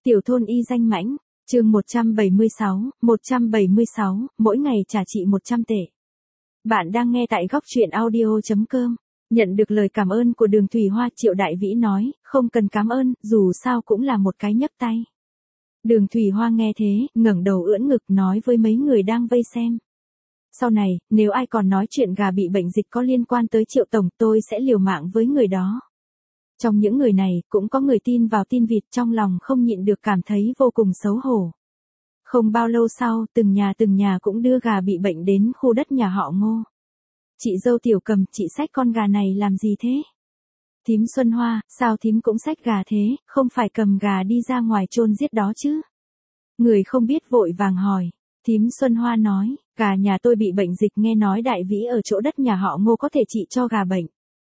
Tiểu thôn y danh mãnh, chương 176, mỗi ngày trả chị 100 tệ. Bạn đang nghe tại góc truyện audio.com. Nhận được lời cảm ơn của Đường Thủy Hoa, Triệu Đại Vĩ nói, không cần cảm ơn, dù sao cũng là một cái nhấc tay. Đường Thủy Hoa nghe thế, ngẩng đầu ưỡn ngực nói với mấy người đang vây xem. Sau này, nếu ai còn nói chuyện gà bị bệnh dịch có liên quan tới Triệu Tổng, tôi sẽ liều mạng với người đó. Trong những người này, cũng có người tin vào tin vịt, trong lòng không nhịn được cảm thấy vô cùng xấu hổ. Không bao lâu sau, từng nhà cũng đưa gà bị bệnh đến khu đất nhà họ Ngô. Chị dâu Tiểu Cầm, chị xách con gà này làm gì thế? Thím Xuân Hoa, sao thím cũng xách gà thế, không phải cầm gà đi ra ngoài chôn giết đó chứ? Người không biết vội vàng hỏi. Thím Xuân Hoa nói, gà nhà tôi bị bệnh dịch, nghe nói Đại Vĩ ở chỗ đất nhà họ Ngô có thể trị cho gà bệnh.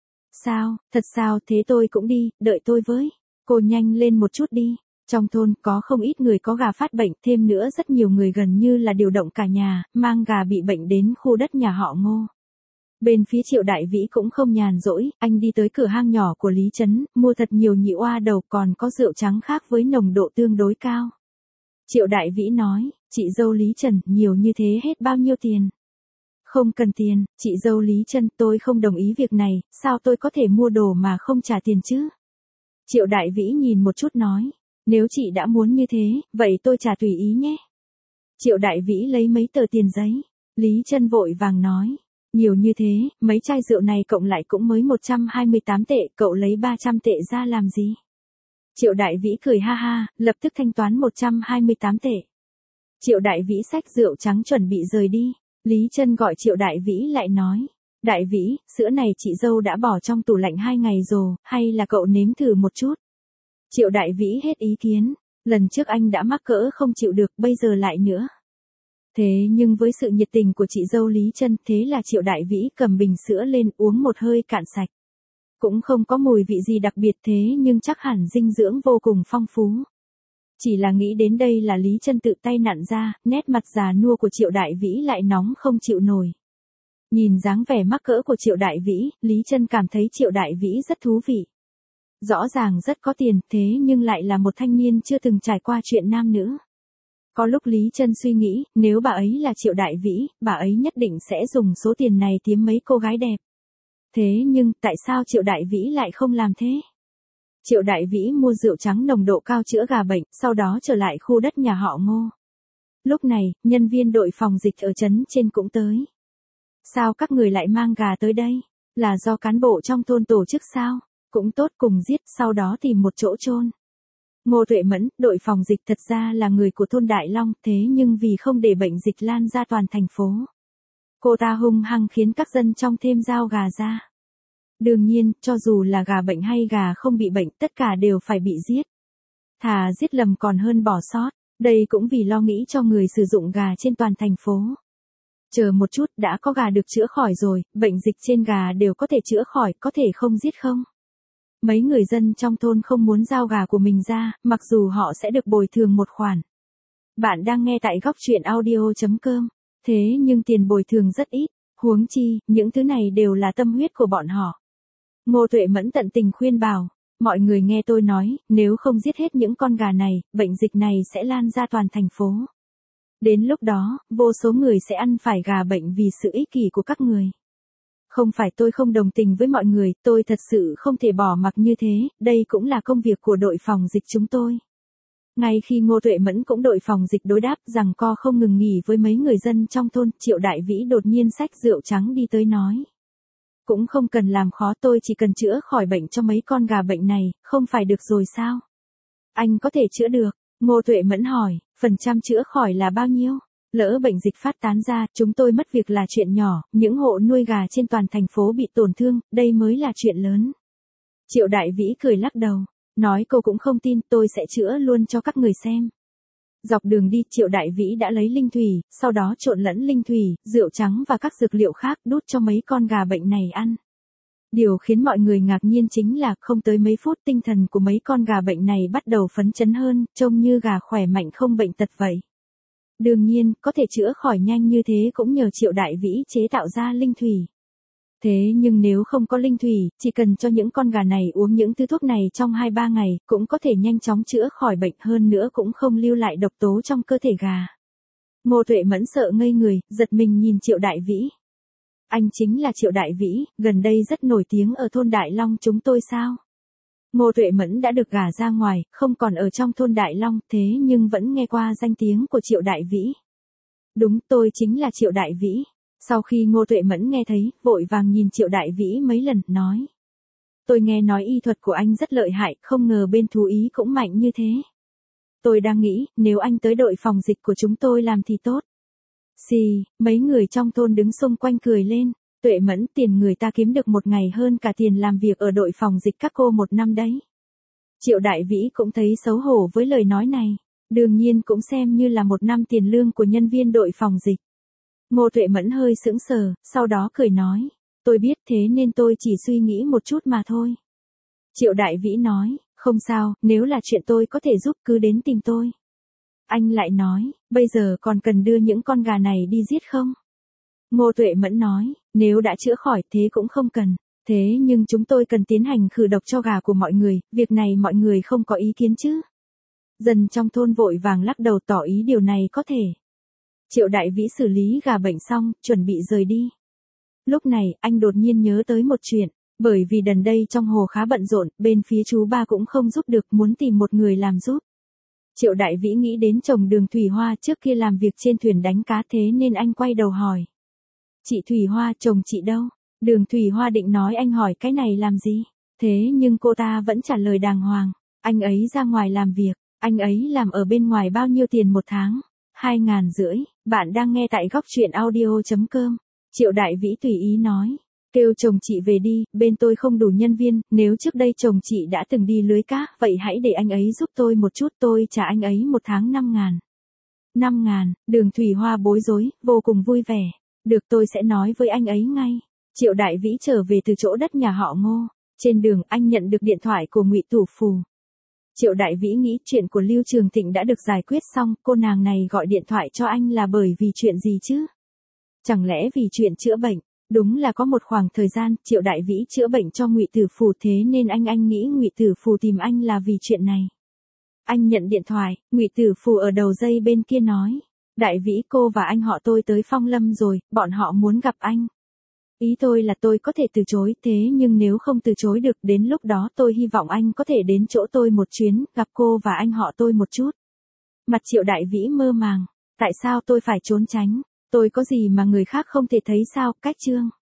Sao, thật sao, thế tôi cũng đi, đợi tôi với. Cô nhanh lên một chút đi. Trong thôn có không ít người có gà phát bệnh, thêm nữa rất nhiều người gần như là điều động cả nhà, mang gà bị bệnh đến khu đất nhà họ Ngô. Bên phía Triệu Đại Vĩ cũng không nhàn rỗi, anh đi tới cửa hang nhỏ của Lý Trấn, mua thật nhiều nhị oa đầu, còn có rượu trắng khác với nồng độ tương đối cao. Triệu Đại Vĩ nói, chị dâu Lý Trần, nhiều như thế hết bao nhiêu tiền? Không cần tiền, chị dâu Lý Trân, tôi không đồng ý việc này, sao tôi có thể mua đồ mà không trả tiền chứ? Triệu Đại Vĩ nhìn một chút nói, nếu chị đã muốn như thế, vậy tôi trả tùy ý nhé. Triệu Đại Vĩ lấy mấy tờ tiền giấy, Lý Trân vội vàng nói, nhiều như thế, mấy chai rượu này cộng lại cũng mới 128 tệ, cậu lấy 300 tệ ra làm gì? Triệu Đại Vĩ cười ha ha, lập tức thanh toán 128 tệ. Triệu Đại Vĩ xách rượu trắng chuẩn bị rời đi. Lý Trân gọi Triệu Đại Vĩ lại nói, Đại Vĩ, sữa này chị dâu đã bỏ trong tủ lạnh 2 ngày rồi, hay là cậu nếm thử một chút? Triệu Đại Vĩ hết ý kiến, lần trước anh đã mắc cỡ không chịu được, bây giờ lại nữa. Thế nhưng với sự nhiệt tình của chị dâu Lý Trân, thế là Triệu Đại Vĩ cầm bình sữa lên uống một hơi cạn sạch. Cũng không có mùi vị gì đặc biệt, thế nhưng chắc hẳn dinh dưỡng vô cùng phong phú. Chỉ là nghĩ đến đây là Lý Trân tự tay nặn ra, nét mặt già nua của Triệu Đại Vĩ lại nóng không chịu nổi. Nhìn dáng vẻ mắc cỡ của Triệu Đại Vĩ, Lý Trân cảm thấy Triệu Đại Vĩ rất thú vị. Rõ ràng rất có tiền, thế nhưng lại là một thanh niên chưa từng trải qua chuyện nam nữ. Có lúc Lý Trân suy nghĩ, nếu bà ấy là Triệu Đại Vĩ, bà ấy nhất định sẽ dùng số tiền này kiếm mấy cô gái đẹp. Thế nhưng, tại sao Triệu Đại Vĩ lại không làm thế? Triệu Đại Vĩ mua rượu trắng nồng độ cao chữa gà bệnh, sau đó trở lại khu đất nhà họ Ngô. Lúc này, nhân viên đội phòng dịch ở trấn trên cũng tới. Sao các người lại mang gà tới đây? Là do cán bộ trong thôn tổ chức sao? Cũng tốt, cùng giết, sau đó tìm một chỗ chôn. Ngô Tuệ Mẫn, đội phòng dịch thật ra là người của thôn Đại Long, thế nhưng vì không để bệnh dịch lan ra toàn thành phố, cô ta hung hăng khiến các dân trong thêm dao gà ra. Đương nhiên, cho dù là gà bệnh hay gà không bị bệnh, tất cả đều phải bị giết. Thà giết lầm còn hơn bỏ sót, đây cũng vì lo nghĩ cho người sử dụng gà trên toàn thành phố. Chờ một chút, đã có gà được chữa khỏi rồi, bệnh dịch trên gà đều có thể chữa khỏi, có thể không giết không? Mấy người dân trong thôn không muốn giao gà của mình ra, mặc dù họ sẽ được bồi thường một khoản. Bạn đang nghe tại góc truyện audio.com, thế nhưng tiền bồi thường rất ít, huống chi, những thứ này đều là tâm huyết của bọn họ. Ngô Tuệ Mẫn tận tình khuyên bảo, mọi người nghe tôi nói, nếu không giết hết những con gà này, bệnh dịch này sẽ lan ra toàn thành phố. Đến lúc đó, vô số người sẽ ăn phải gà bệnh vì sự ích kỷ của các người. Không phải tôi không đồng tình với mọi người, tôi thật sự không thể bỏ mặc như thế, đây cũng là công việc của đội phòng dịch chúng tôi. Ngay khi Ngô Tuệ Mẫn cũng đội phòng dịch đối đáp rằng co không ngừng nghỉ với mấy người dân trong thôn, Triệu Đại Vĩ đột nhiên xách rượu trắng đi tới nói. Cũng không cần làm khó, tôi chỉ cần chữa khỏi bệnh cho mấy con gà bệnh này, không phải được rồi sao? Anh có thể chữa được, Ngô Tuệ Mẫn hỏi, phần trăm chữa khỏi là bao nhiêu? Lỡ bệnh dịch phát tán ra, chúng tôi mất việc là chuyện nhỏ, những hộ nuôi gà trên toàn thành phố bị tổn thương, đây mới là chuyện lớn. Triệu Đại Vĩ cười lắc đầu, nói cô cũng không tin, tôi sẽ chữa luôn cho các người xem. Dọc đường đi, Triệu Đại Vĩ đã lấy linh thủy, sau đó trộn lẫn linh thủy, rượu trắng và các dược liệu khác đút cho mấy con gà bệnh này ăn. Điều khiến mọi người ngạc nhiên chính là không tới mấy phút tinh thần của mấy con gà bệnh này bắt đầu phấn chấn hơn, trông như gà khỏe mạnh không bệnh tật vậy. Đương nhiên, có thể chữa khỏi nhanh như thế cũng nhờ Triệu Đại Vĩ chế tạo ra linh thủy. Thế nhưng nếu không có linh thủy, chỉ cần cho những con gà này uống những thứ thuốc này trong 2-3 ngày, cũng có thể nhanh chóng chữa khỏi bệnh, hơn nữa cũng không lưu lại độc tố trong cơ thể gà. Ngô Tuệ Mẫn sợ ngây người, giật mình nhìn Triệu Đại Vĩ. Anh chính là Triệu Đại Vĩ, gần đây rất nổi tiếng ở thôn Đại Long chúng tôi sao? Ngô Tuệ Mẫn đã được gả ra ngoài, không còn ở trong thôn Đại Long, thế nhưng vẫn nghe qua danh tiếng của Triệu Đại Vĩ. Đúng, tôi chính là Triệu Đại Vĩ. Sau khi Ngô Tuệ Mẫn nghe thấy, vội vàng nhìn Triệu Đại Vĩ mấy lần, nói. Tôi nghe nói y thuật của anh rất lợi hại, không ngờ bên thú ý cũng mạnh như thế. Tôi đang nghĩ, nếu anh tới đội phòng dịch của chúng tôi làm thì tốt. Xì, mấy người trong thôn đứng xung quanh cười lên. Tuệ Mẫn, tiền người ta kiếm được một ngày hơn cả tiền làm việc ở đội phòng dịch các cô một năm đấy. Triệu Đại Vĩ cũng thấy xấu hổ với lời nói này. Đương nhiên cũng xem như là một năm tiền lương của nhân viên đội phòng dịch. Ngô Tuệ Mẫn hơi sững sờ, sau đó cười nói. Tôi biết, thế nên tôi chỉ suy nghĩ một chút mà thôi. Triệu Đại Vĩ nói, không sao, nếu là chuyện tôi có thể giúp cứ đến tìm tôi. Anh lại nói, bây giờ còn cần đưa những con gà này đi giết không? Ngô Tuệ Mẫn nói, nếu đã chữa khỏi thế cũng không cần. Thế nhưng chúng tôi cần tiến hành khử độc cho gà của mọi người, việc này mọi người không có ý kiến chứ? Dân trong thôn vội vàng lắc đầu tỏ ý điều này có thể. Triệu Đại Vĩ xử lý gà bệnh xong, chuẩn bị rời đi. Lúc này, anh đột nhiên nhớ tới một chuyện, bởi vì gần đây trong hồ khá bận rộn, bên phía chú ba cũng không giúp được, muốn tìm một người làm giúp. Triệu Đại Vĩ nghĩ đến chồng Đường Thủy Hoa trước kia làm việc trên thuyền đánh cá, thế nên anh quay đầu hỏi. Chị Thủy Hoa, chồng chị đâu? Đường Thủy Hoa định nói anh hỏi cái này làm gì? Thế nhưng cô ta vẫn trả lời đàng hoàng. Anh ấy ra ngoài làm việc, anh ấy làm ở bên ngoài bao nhiêu tiền một tháng? 2.500. Bạn đang nghe tại góc truyện audio.com. Triệu Đại Vĩ tùy ý nói. Kêu chồng chị về đi, bên tôi không đủ nhân viên, nếu trước đây chồng chị đã từng đi lưới cá, vậy hãy để anh ấy giúp tôi một chút, tôi trả anh ấy một tháng 5.000. 5.000, Đường Thủy Hoa bối rối, vô cùng vui vẻ. Được, tôi sẽ nói với anh ấy ngay. Triệu Đại Vĩ trở về từ chỗ đất nhà họ Ngô. Trên đường anh nhận được điện thoại của Ngụy Thủ Phù. Triệu Đại Vĩ nghĩ chuyện của Lưu Trường Thịnh đã được giải quyết xong, cô nàng này gọi điện thoại cho anh là bởi vì chuyện gì chứ? Chẳng lẽ vì chuyện chữa bệnh? Đúng là có một khoảng thời gian, Triệu Đại Vĩ chữa bệnh cho Ngụy Tử Phù, thế nên anh nghĩ Ngụy Tử Phù tìm anh là vì chuyện này. Anh nhận điện thoại, Ngụy Tử Phù ở đầu dây bên kia nói. Đại Vĩ, cô và anh họ tôi tới Phong Lâm rồi, bọn họ muốn gặp anh. Ý tôi là tôi có thể từ chối, thế nhưng nếu không từ chối được, đến lúc đó tôi hy vọng anh có thể đến chỗ tôi một chuyến, gặp cô và anh họ tôi một chút. Mặt Triệu Đại Vĩ mơ màng. Tại sao tôi phải trốn tránh? Tôi có gì mà người khác không thể thấy sao? Cách chương.